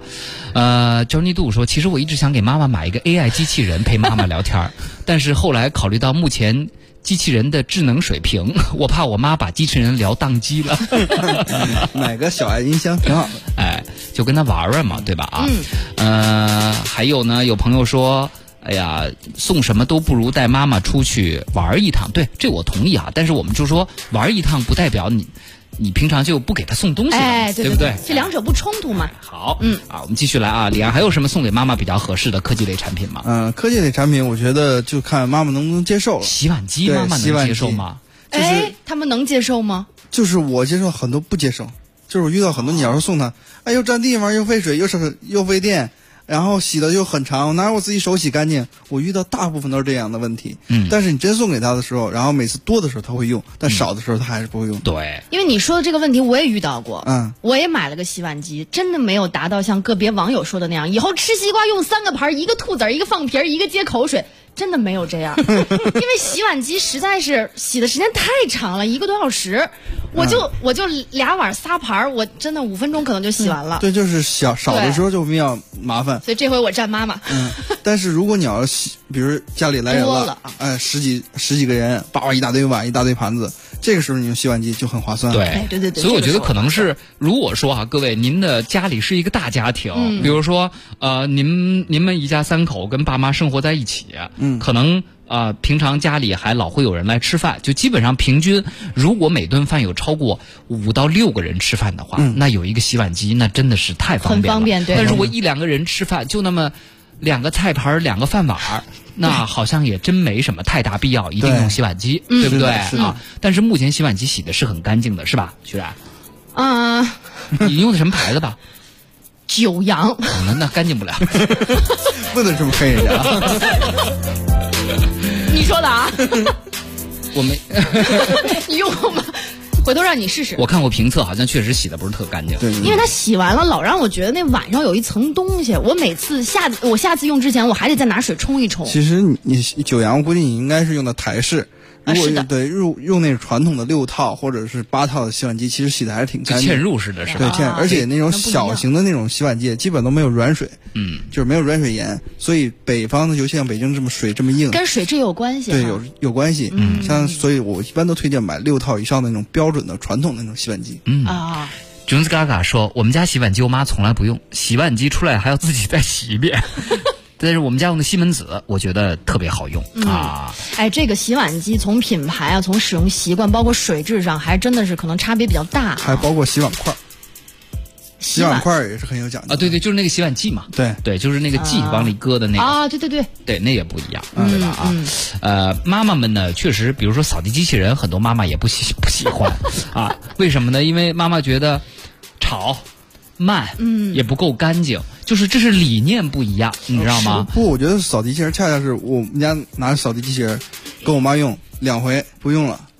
Speaker 12: ，Johnny Do 说，其实我一直想给妈妈买一个 AI 机器人陪妈妈聊天，但是后来考虑到目前机器人的智能水平，我怕我妈把机器人聊宕机了。
Speaker 14: 买个小爱音箱挺好的，
Speaker 12: 哎，就跟他玩玩嘛，对吧？还有呢，有朋友说，哎呀，送什么都不如带妈妈出去玩一趟。对，这我同意啊。但是我们就说玩一趟不代表你平常就不给他送东西了，
Speaker 13: 对
Speaker 12: 不对？
Speaker 13: 这两者不冲突嘛。
Speaker 12: 好，我们继续来啊。李安还有什么送给妈妈比较合适的科技类产品吗？
Speaker 14: 科技类产品，我觉得就看妈妈能不能接受了。
Speaker 12: 洗碗机，妈妈能接受吗？
Speaker 13: 他们能接受吗？
Speaker 14: 就是我接受，很多不接受。就是我遇到很多，你要是送他，又占地方，又费水，又费电。然后洗的又很长，哪有我自己手洗干净？我遇到大部分都是这样的问题。但是你真送给他的时候，然后每次多的时候他会用，但少的时候他还是不会用。
Speaker 12: 对，
Speaker 13: 因为你说的这个问题我也遇到过。我也买了个洗碗机，真的没有达到像个别网友说的那样，以后吃西瓜用3个盘，一个吐籽，一个放皮，一个接口水。真的没有这样，因为洗碗机实在是洗的时间太长了，1个多小时，我就2碗撒盘，我真的5分钟可能就洗完了。
Speaker 14: 对，就是少的时候就比较麻烦。
Speaker 13: 所以这回我站妈妈。
Speaker 14: 但是如果你要洗，比如家里来人了，十几个人，叭一大堆碗，一大堆盘子，这个时候你用洗碗机就很划算。
Speaker 12: 对。所以我觉得可能是，如果说啊，各位您的家里是一个大家庭，比如说您们一家3口跟爸妈生活在一起。可能平常家里还老会有人来吃饭，就基本上平均，如果每顿饭有超过5到6个人吃饭的话，那有一个洗碗机，那真的是太方便了。
Speaker 13: 很方便，对。
Speaker 12: 但如果1、2个人吃饭，就那么2个菜盘、2个饭碗，那好像也真没什么太大必要一定用洗碗机，对不对啊？但是目前洗碗机洗的是很干净的，是吧，徐冉？你用的什么牌子吧？
Speaker 13: 九阳。
Speaker 12: 那干净不了。
Speaker 14: 不能这么黑人家。
Speaker 13: 你说的啊？
Speaker 12: 我没。
Speaker 13: 你用过吗？回头让你试试。
Speaker 12: 我看过评测，好像确实洗的不是特干净。
Speaker 14: 对，
Speaker 13: 因为它洗完了，老让我觉得那碗上有一层东西。我每次下次用之前，我还得再拿水冲一冲。
Speaker 14: 其实你九阳，我估计你应该是用的台式。如果用那种传统的6套或者是8套的洗碗机，其实洗的还是挺干净。
Speaker 12: 嵌入式的是吧？
Speaker 14: 对，而且那种小型的那种洗碗机基本都没有软水，就是没有软水盐，所以北方的尤其像北京这么水这么硬，
Speaker 13: 跟水质有关系。
Speaker 14: 对，有关系。所以我一般都推荐买6套以上的那种标准的传统的那种洗碗机。
Speaker 12: Jones Gaga 说，我们家洗碗机我妈从来不用，洗碗机出来还要自己再洗一遍。但是我们家用的西门子，我觉得特别好用啊！
Speaker 13: 这个洗碗机从品牌啊，从使用习惯，包括水质上，还真的是可能差别比较大。
Speaker 14: 还包括洗碗筷，洗碗筷也是很有讲究
Speaker 12: 啊！对，就是那个洗碗剂嘛。对，就是那个剂往里搁的那个
Speaker 13: 啊！对，
Speaker 12: 那也不一样，对吧？妈妈们呢，确实，比如说扫地机器人，很多妈妈也不喜欢啊。为什么呢？因为妈妈觉得吵。慢，也不够干净，就是这是理念不一样，你知道吗？
Speaker 14: 不，我觉得扫地机器人恰恰是我们家拿扫地机器人跟我妈用2回不用了，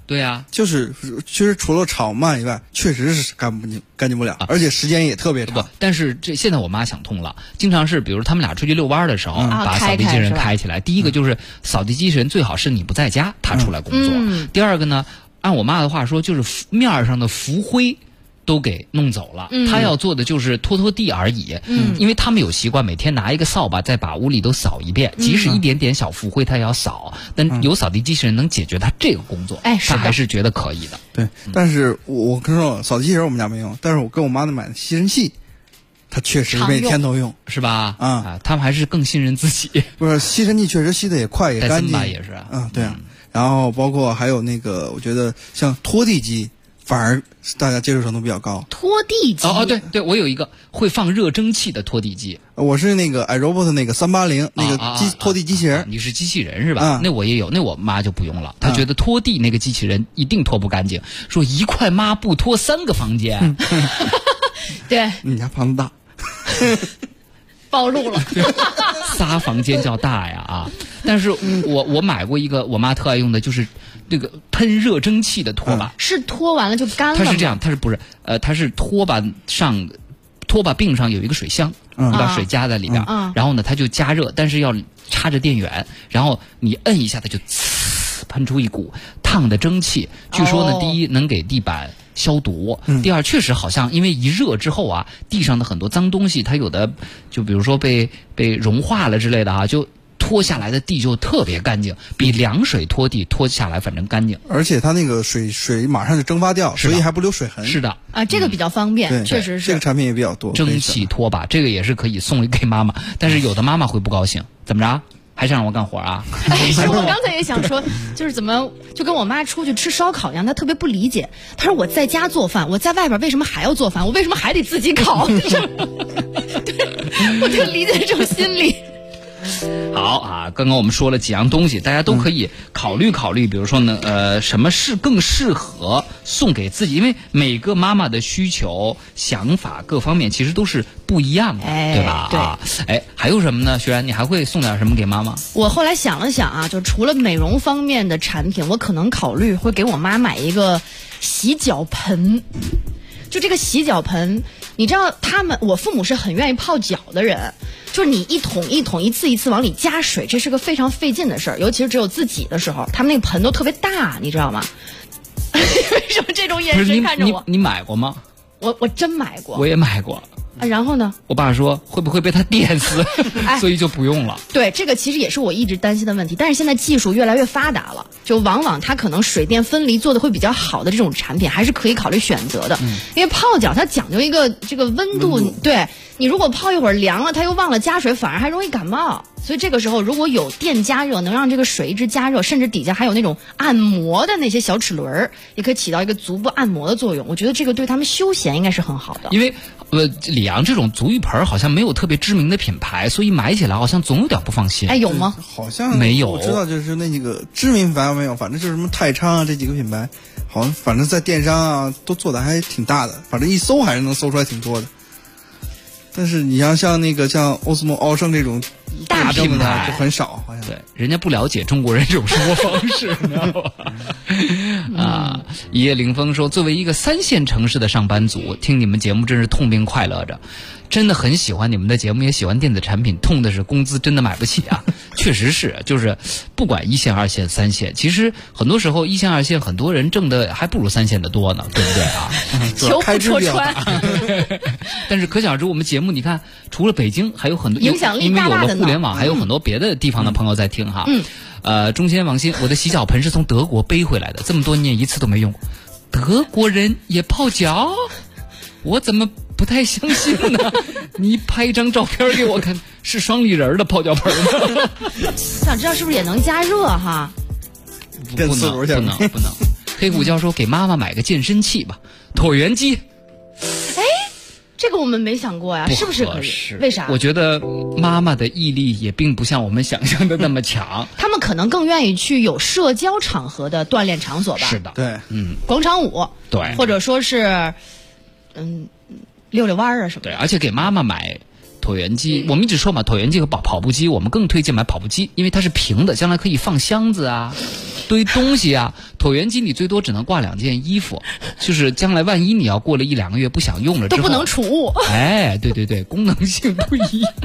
Speaker 12: 对呀，
Speaker 14: 就是其实除了炒慢以外，确实是干净不了，而且时间也特别长。
Speaker 12: 但是现在我妈想通了，经常是比如他们俩出去遛弯的时候，把扫地机器人开起来。第一个就是扫地机器人最好是你不在家，他出来工作。第二个呢，按我妈的话说，就是面上的浮灰都给弄走了，他要做的就是拖拖地而已。因为他们有习惯每天拿一个扫把再把屋里都扫一遍，即使一点点小浮灰他也要扫。但有扫地机器人能解决他这个工作，他还是觉得可以的。
Speaker 14: 对，但是我跟你说，扫地机器人我们家没用，但是我跟我妈那买的吸尘器，它确实每天都用，
Speaker 12: 是吧？他们还是更信任自己。
Speaker 14: 不是，吸尘器确实吸的也快也干净，
Speaker 12: 也是。
Speaker 14: 对啊。然后包括还有那个，我觉得像拖地机。反而大家接受程度比较高。
Speaker 13: 拖地机
Speaker 12: 对，我有一个会放热蒸汽的拖地机。
Speaker 14: 我是那个 iRobot 那个380那个拖地机器人。
Speaker 12: 你是机器人是吧？那我也有，那我妈就不用了。她觉得拖地那个机器人一定拖不干净，说一块抹布拖3个房间。
Speaker 13: 对，
Speaker 14: 你家房子大，
Speaker 13: 暴露了。
Speaker 12: 仨房间叫大呀啊！但是我买过一个我妈特爱用的，就是这个喷热蒸汽的拖把。
Speaker 13: 是拖完了就干了吗？
Speaker 12: 它是这样，它是拖把柄上有一个水箱，把水加在里边，然后呢它就加热，但是要插着电源，然后你摁一下它就喷出一股烫的蒸汽。据说呢，第一能给地板消毒，第二确实好像因为一热之后啊，地上的很多脏东西它有的就比如说被融化了之类的啊，就拖下来的地就特别干净，比凉水拖地拖下来反正干净。
Speaker 14: 而且它那个水马上就蒸发掉，所以还不留水痕。
Speaker 12: 是的
Speaker 13: 啊，这个比较方便，确实是。
Speaker 14: 这个产品也比较多。
Speaker 12: 蒸汽拖把这个也是可以送给妈妈，但是有的妈妈会不高兴，怎么着？还想让我干活啊？
Speaker 13: 我刚才也想说，就是怎么就跟我妈出去吃烧烤一样，她特别不理解。她说我在家做饭，我在外边为什么还要做饭？我为什么还得自己烤？对，我特理解这种心理。
Speaker 12: 好啊，刚刚我们说了几样东西，大家都可以考虑考虑。比如说呢，什么是更适合送给自己？因为每个妈妈的需求、想法各方面其实都是不一样的，对吧？对。还有什么呢？学然，你还会送点什么给妈妈？
Speaker 13: 我后来想了想啊，就除了美容方面的产品，我可能考虑会给我妈买一个洗脚盆。就这个洗脚盆，你知道我父母是很愿意泡脚的人，就是你一桶一桶一次一次往里加水，这是个非常费劲的事儿，尤其是只有自己的时候，他们那个盆都特别大，你知道吗？为什么这种眼神看着我？
Speaker 12: 你买过吗？
Speaker 13: 我真买过，
Speaker 12: 我也买过。
Speaker 13: 然后呢？
Speaker 12: 我爸说会不会被他电死，所以就不用了。
Speaker 13: 对，这个其实也是我一直担心的问题。但是现在技术越来越发达了，就往往它可能水电分离做的会比较好的这种产品，还是可以考虑选择的。因为泡脚它讲究一个这个温度，对你如果泡一会儿凉了，它又忘了加水，反而还容易感冒。所以这个时候如果有电加热，能让这个水一直加热，甚至底下还有那种按摩的那些小齿轮，也可以起到一个足部按摩的作用。我觉得这个对他们休闲应该是很好的。
Speaker 12: 因为里昂这种足浴盆好像没有特别知名的品牌，所以买起来好像总有点不放心。
Speaker 13: 有吗？
Speaker 14: 好像
Speaker 12: 没有。
Speaker 14: 我知道就是那几个知名品牌没有，反正就是什么泰昌啊这几个品牌，好像反正在电商啊都做的还挺大的，反正一搜还是能搜出来挺多的。但是你像欧斯诺、奥盛这种
Speaker 12: 大品牌
Speaker 14: 就很少，好像
Speaker 12: 对，人家不了解中国人这种生活方式，你知道吧？一夜凌风说，作为一个3线城市的上班族，听你们节目真是痛并快乐着。真的很喜欢你们的节目，也喜欢电子产品，痛的是工资真的买不起啊！确实是，就是不管1线、2线、3线，其实很多时候1线、2线很多人挣的还不如3线的多呢，对不对啊？
Speaker 13: 求不戳穿。
Speaker 12: 但是可想而知，我们节目你看，除了北京，还有很多
Speaker 13: 影响力
Speaker 12: 大大的，因为有了互联网，还有很多别的地方的朋友在听哈。中间王鑫，我的洗脚盆是从德国背回来的，这么多年一次都没用过。德国人也泡脚？我怎么不太相信呢？你拍一张照片给我看，是双立人的泡脚盆吗？
Speaker 13: 想知道是不是也能加热哈？
Speaker 12: 不能。黑虎教授给妈妈买个健身器吧，椭圆机。
Speaker 13: 这个我们没想过呀，是不是可以？为啥？
Speaker 12: 我觉得妈妈的毅力也并不像我们想象的那么强。
Speaker 13: 他们可能更愿意去有社交场合的锻炼场所吧。
Speaker 12: 是的，
Speaker 14: 对，
Speaker 13: 广场舞，
Speaker 12: 对，
Speaker 13: 或者说是，溜溜弯啊什么的。
Speaker 12: 对，而且给妈妈买椭圆机，我们一直说嘛，椭圆机和跑步机，我们更推荐买跑步机，因为它是平的，将来可以放箱子啊。 堆东西啊。椭圆机你最多只能挂2件衣服，就是将来万一你要过了1-2个月不想用了之后，
Speaker 13: 都不能储物。
Speaker 12: 哎，对，功能性不一样。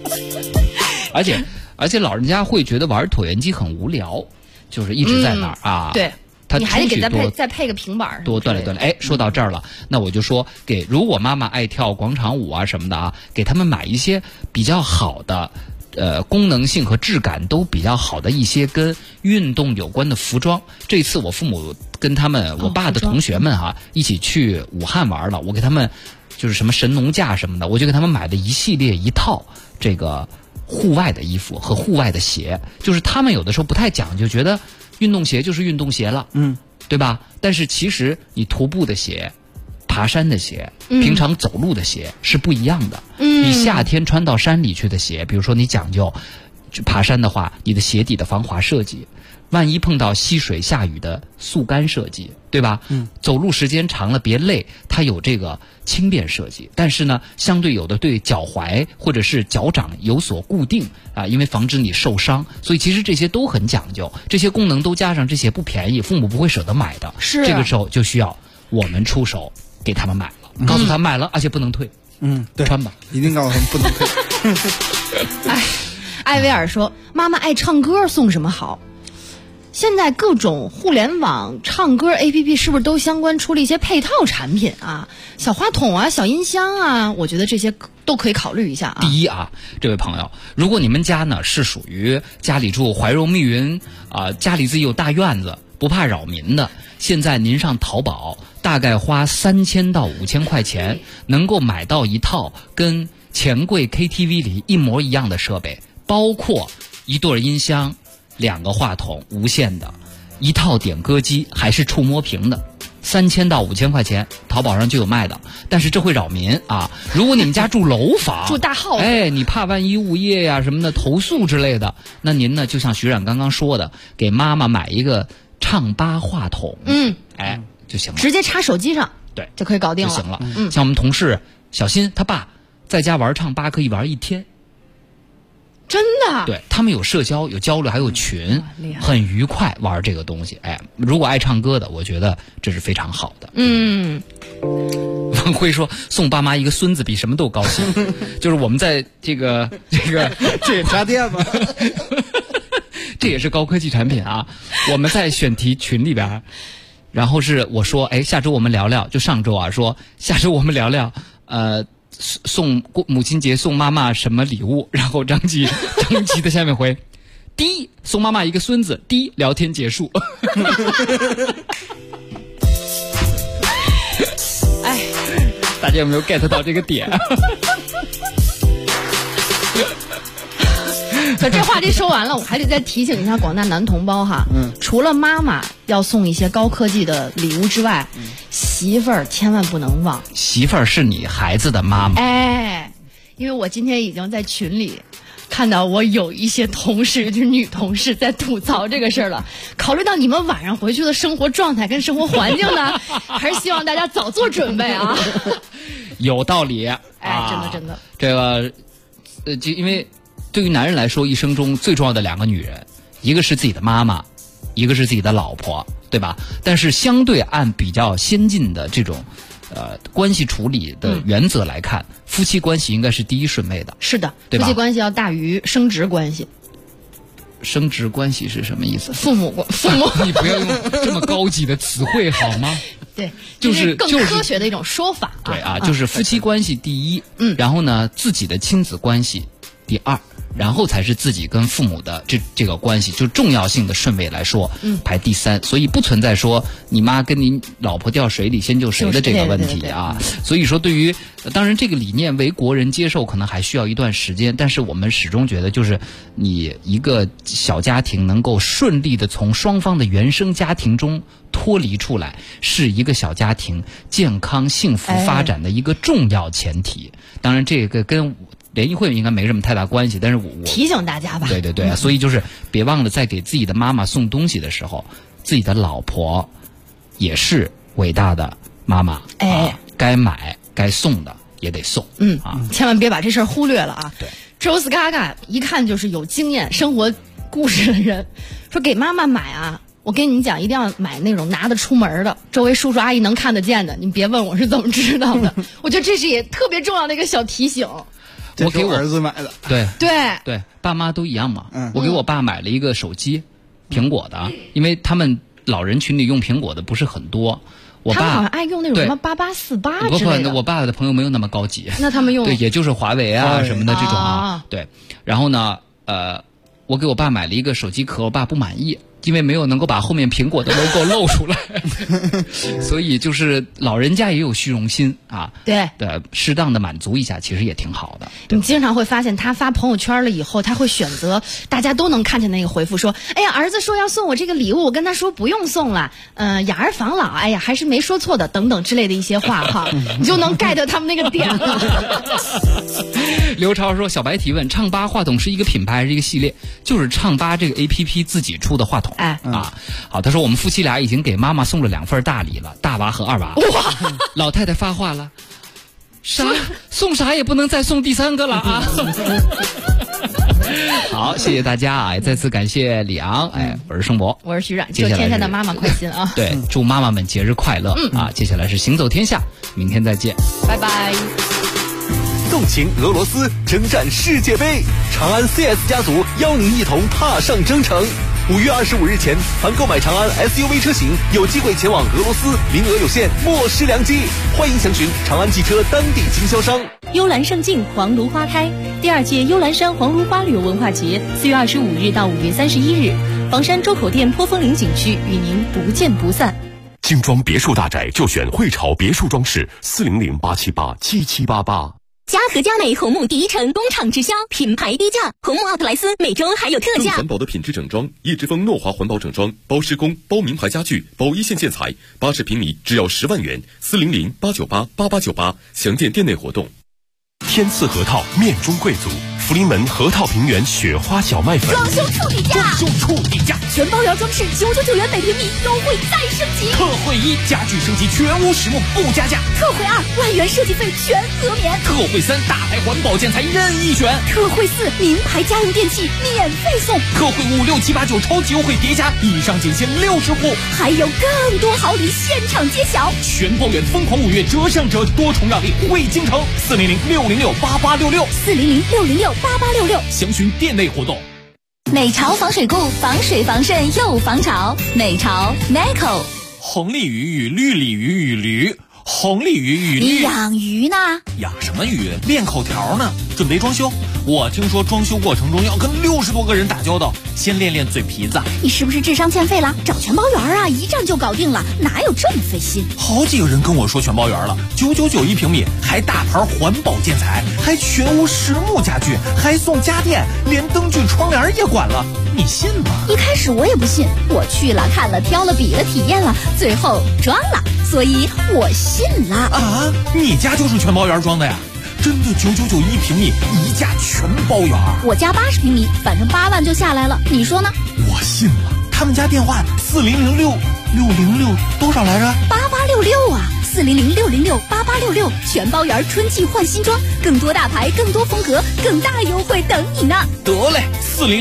Speaker 12: 而且老人家会觉得玩椭圆机很无聊，就是一直在那儿啊。
Speaker 13: 对。你还得给再配个平板，
Speaker 12: 多锻炼。哎，说到这儿了，那我就说如果妈妈爱跳广场舞啊什么的啊，给他们买一些比较好的，功能性和质感都比较好的一些跟运动有关的服装。这次我父母跟我爸的同学们一起去武汉玩了，我给他们就是什么神农架什么的，我就给他们买了一套这个户外的衣服和户外的鞋，就是他们有的时候不太讲究，觉得运动鞋就是运动鞋了，对吧？但是其实你徒步的鞋、爬山的鞋、平常走路的鞋是不一样的。你夏天穿到山里去的鞋，比如说你讲究爬山的话，你的鞋底的防滑设计，万一碰到溪水下雨的速干设计，对吧？走路时间长了别累，它有这个轻便设计。但是呢，相对有的对脚踝或者是脚掌有所固定啊，因为防止你受伤，所以其实这些都很讲究。这些功能都加上，这些不便宜，父母不会舍得买的。
Speaker 13: 是
Speaker 12: 这个时候就需要我们出手给他们买了，告诉他买了，而且不能退。
Speaker 14: 对，
Speaker 12: 穿吧，
Speaker 14: 一定告诉他们不能退。
Speaker 13: 艾薇儿说：“妈妈爱唱歌，送什么好？”现在各种互联网唱歌 APP 是不是都相关出了一些配套产品啊？小话筒啊，小音箱啊，我觉得这些都可以考虑一下啊。
Speaker 12: 第一啊，这位朋友，如果你们家呢是属于家里住怀柔密云家里自己有大院子，不怕扰民的，现在您上淘宝，大概花3000到5000块钱，能够买到一套跟钱柜 KTV 里一模一样的设备，包括一对音箱、2个话筒无线的，一套点歌机还是触摸屏的，3000到5000块钱，淘宝上就有卖的。但是这会扰民啊！如果你们家住楼房，
Speaker 13: 住大 house，
Speaker 12: 哎，你怕万一物业呀什么的投诉之类的，那您呢就像徐冉刚刚说的，给妈妈买一个唱吧话筒，就行了，
Speaker 13: 直接插手机上，
Speaker 12: 对，
Speaker 13: 就可以搞定了，
Speaker 12: 就行了。像我们同事小新他爸在家玩唱吧可以玩1天。
Speaker 13: 真的，
Speaker 12: 对，他们有社交、有交流，还有群，很愉快玩这个东西。哎，如果爱唱歌的，我觉得这是非常好的。王辉说送爸妈一个孙子比什么都高兴，就是我们在这个
Speaker 14: 这也插电吗？
Speaker 12: 这也是高科技产品啊。我们在选题群里边，然后是我说，下周我们聊聊，就上周说下周我们聊聊，送母亲节送妈妈什么礼物？然后张琪在下面回：第一，送妈妈一个孙子；第一，聊天结束。大家有没有 get 到这个点？
Speaker 13: 可这话题说完了，我还得再提醒一下广大男同胞哈。除了妈妈要送一些高科技的礼物之外，媳妇儿千万不能忘。
Speaker 12: 媳妇儿是你孩子的妈妈。
Speaker 13: 因为我今天已经在群里看到我有一些同事，就是女同事在吐槽这个事儿了。考虑到你们晚上回去的生活状态跟生活环境呢，还是希望大家早做准备啊。
Speaker 12: 有道理。
Speaker 13: 真的。
Speaker 12: 这个就因为对于男人来说，一生中最重要的2个女人，一个是自己的妈妈，一个是自己的老婆，对吧？但是相对按比较先进的这种关系处理的原则来看，夫妻关系应该是第一顺位的。
Speaker 13: 是的，
Speaker 12: 对吧？
Speaker 13: 夫妻关系要大于生殖关系。
Speaker 12: 生殖关系是什么意思？
Speaker 13: 父母
Speaker 12: 你不要用这么高级的词汇好吗？
Speaker 13: 对，
Speaker 12: 就是
Speaker 13: 更科学的一种说法。
Speaker 12: 对啊，就是夫妻关系第一，然后呢，自己的亲子关系第2，然后才是自己跟父母的这个关系，就重要性的顺位来说，排第3。所以不存在说你妈跟你老婆掉水里先救谁的这个问题啊。所以说，对于当然这个理念为国人接受可能还需要一段时间，但是我们始终觉得，就是你一个小家庭能够顺利的从双方的原生家庭中脱离出来，是一个小家庭健康幸福发展的一个重要前提。当然，这个跟联谊会应该没什么太大关系，但是我
Speaker 13: 提醒大家吧。
Speaker 12: 对，所以就是别忘了，在给自己的妈妈送东西的时候，自己的老婆也是伟大的妈妈。该买该送的也得送。
Speaker 13: 千万别把这事儿忽略了啊。
Speaker 12: 对，
Speaker 13: 周斯嘎嘎一看就是有经验、生活故事的人，说给妈妈买啊， 我跟你讲，一定要买那种拿得出门的，周围叔叔阿姨能看得见的。你别问我是怎么知道的，我觉得这是也特别重要的一个小提醒。
Speaker 14: 我给我儿子买的。
Speaker 12: 对，爸妈都一样嘛。我给我爸买了一个手机，苹果的，因为他们老人群里用苹果的不是很多。我爸
Speaker 13: 他们好像爱用那种什么8848之类的。
Speaker 12: 我爸的朋友没有那么高级。
Speaker 13: 那他们用
Speaker 12: 对，也就是华为啊什么的这种啊。对，然后呢，我给我爸买了一个手机壳，我爸不满意。因为没有能够把后面苹果的 logo 露出来，所以就是老人家也有虚荣心啊。
Speaker 13: 对，
Speaker 12: 适当的满足一下，其实也挺好的。
Speaker 13: 你经常会发现他发朋友圈了以后，他会选择大家都能看见那个回复说：“哎呀，儿子说要送我这个礼物，我跟他说不用送了，养儿防老，哎呀，还是没说错的，等等之类的一些话哈，你就能 get 他们那个点了。”
Speaker 12: 刘超说：“小白提问，唱吧话筒是一个品牌还是一个系列？就是唱吧这个 APP 自己出的话筒。好，他说我们夫妻俩已经给妈妈送了2份大礼了，大娃和二娃。哇，老太太发话了，送啥也不能再送第3个了啊！好，谢谢大家啊！再次感谢李昂，我是盛博，
Speaker 13: 我是徐冉，祝天下的妈妈开心啊！
Speaker 12: 对，祝妈妈们节日快乐啊！接下来是行走天下，明天再见，
Speaker 13: 拜拜。
Speaker 17: 纵情俄罗斯，征战世界杯，长安 CS 家族邀您一同踏上征程。5月25日前，凡购买长安 SUV 车型，有机会前往俄罗斯，名额有限，莫失良机。欢迎详询长安汽车当地经销商。
Speaker 9: 幽兰胜境，黄芦花开。第2届幽兰山黄芦花旅游文化节4月25日到5月31日，房山周口店坡峰岭景区与您不见不散。
Speaker 6: 精装别墅大宅就选汇潮别墅装饰，400-878-7788。
Speaker 9: 嘉禾佳美红木第一城工厂直销，品牌低价，红木奥特莱斯每周还有特价。
Speaker 6: 更环保的品质整装，叶之峰诺华环保整装，包施工，包名牌家具，包一线建材，80平米只要10万元，400-898-8898，详见店内活动。天赐核桃，面中贵族，福临门核桃平原雪花小麦粉，
Speaker 9: 装修处底价，全包圆装饰999元每平米，优惠再升级。
Speaker 10: 特惠1，家具升级全屋实木不加价。
Speaker 9: 特惠2，万元设计费全额免。
Speaker 10: 特惠3，大牌环保建材任意选。
Speaker 9: 特惠4，名牌家用电器免费送。
Speaker 10: 特惠5、6、7、8、9超级优惠叠加，以上仅限60户，
Speaker 9: 还有更多好礼现场揭晓。
Speaker 10: 全包圆疯狂5月折上折，多重让利惠京城，400-606-8866，400-606-8866，详询店内活动。
Speaker 5: 美潮防水固，防水防渗又防潮。美潮 Nico。
Speaker 10: 红鲤鱼与绿鲤鱼与驴，红鲤鱼与绿。
Speaker 5: 你养鱼呢？
Speaker 10: 养什么鱼？练口条呢。准备装修。我听说装修过程中要跟60多个人打交道，先练练嘴皮子。
Speaker 5: 你是不是智商欠费了？找全包圆啊，一站就搞定了，哪有这么费心？
Speaker 10: 好几个人跟我说全包圆了，999一平米，还大牌环保建材，还全屋实木家具，还送家电，连灯具窗帘也管了，你信吗？
Speaker 5: 一开始我也不信，我去了看了挑了比了体验了，最后装了，所以我信了。
Speaker 10: 啊，你家就是全包圆装的呀？真的999一平米，一价全包圆。
Speaker 5: 我家80平米，反正8万就下来了，你说呢？
Speaker 10: 我信了。他们家电话4006多少来着
Speaker 5: ？8866啊，400-606-8866，全包圆春季换新装，更多大牌，更多风格，更大优惠等你呢。
Speaker 10: 得嘞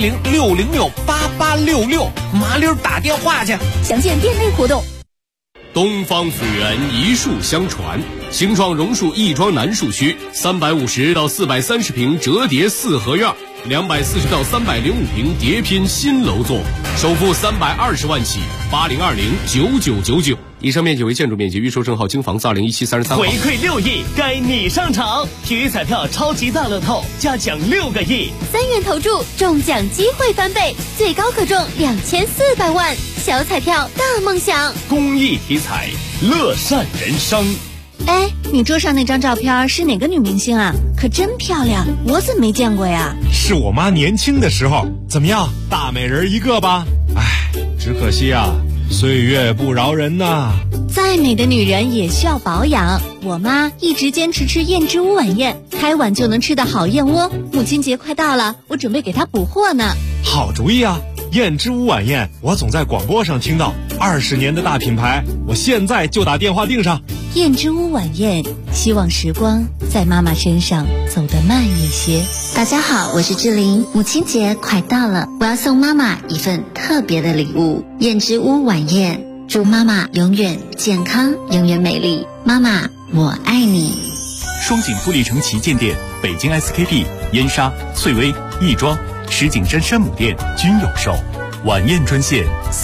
Speaker 10: ，400-606-8866，麻溜打电话去。
Speaker 5: 详见店内活动。
Speaker 6: 东方辅源一树相传，形状榕树亦庄南树区，350到430平折叠4合院，240到305平叠拼新楼座，首付320万起，80209999。以上面积为建筑面积，预售证号京房子2017-33号。
Speaker 18: 回馈6亿，该你上场！体育彩票超级大乐透，加奖6个亿
Speaker 9: ，3元投注，中奖机会翻倍，最高可中2400万。小彩票大梦想，
Speaker 18: 公益体彩，乐善人生。
Speaker 5: 哎，你桌上那张照片是哪个女明星啊？可真漂亮，我怎么没见过呀？
Speaker 19: 是我妈年轻的时候。怎么样，大美人一个吧？哎，只可惜啊，岁月不饶人呐。
Speaker 5: 再美的女人也需要保养，我妈一直坚持吃燕之屋晚宴，开碗就能吃的好燕窝。母亲节快到了，我准备给她补货呢。
Speaker 19: 好主意啊！燕之屋晚宴，我总在广播上听到，20年的大品牌，我现在就打电话订上。
Speaker 5: 燕之屋晚宴，希望时光在妈妈身上走得慢一些。
Speaker 7: 大家好，我是志玲，母亲节快到了，我要送妈妈一份特别的礼物——燕之屋晚宴，祝妈妈永远健康，永远美丽。妈妈，我爱你。
Speaker 8: 双井富力城旗舰店、北京 SKP、燕莎、翠微、亦庄、石景山山姆店均有售。晚宴专线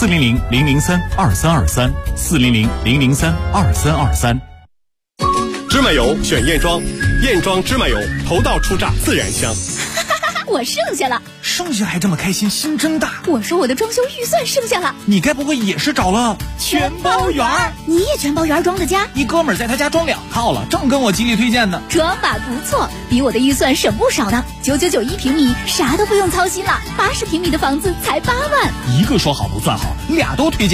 Speaker 8: ：400-003-2323，400-003-2323。
Speaker 20: 芝麻油选燕庄，燕庄芝麻油头道出榨自然香。
Speaker 21: 我剩下了，
Speaker 10: 剩下还这么开心，心真大。
Speaker 21: 我说我的装修预算剩下了，
Speaker 10: 你该不会也是找了
Speaker 21: 全包园？你也全包园装的家？
Speaker 10: 一哥们儿在他家装2套了，正跟我极力推荐呢。
Speaker 21: 装法不错，比我的预算省不少呢。9991平米，啥都不用操心了，80平米的房子才8万。
Speaker 10: 一个说好不算好，俩都推荐。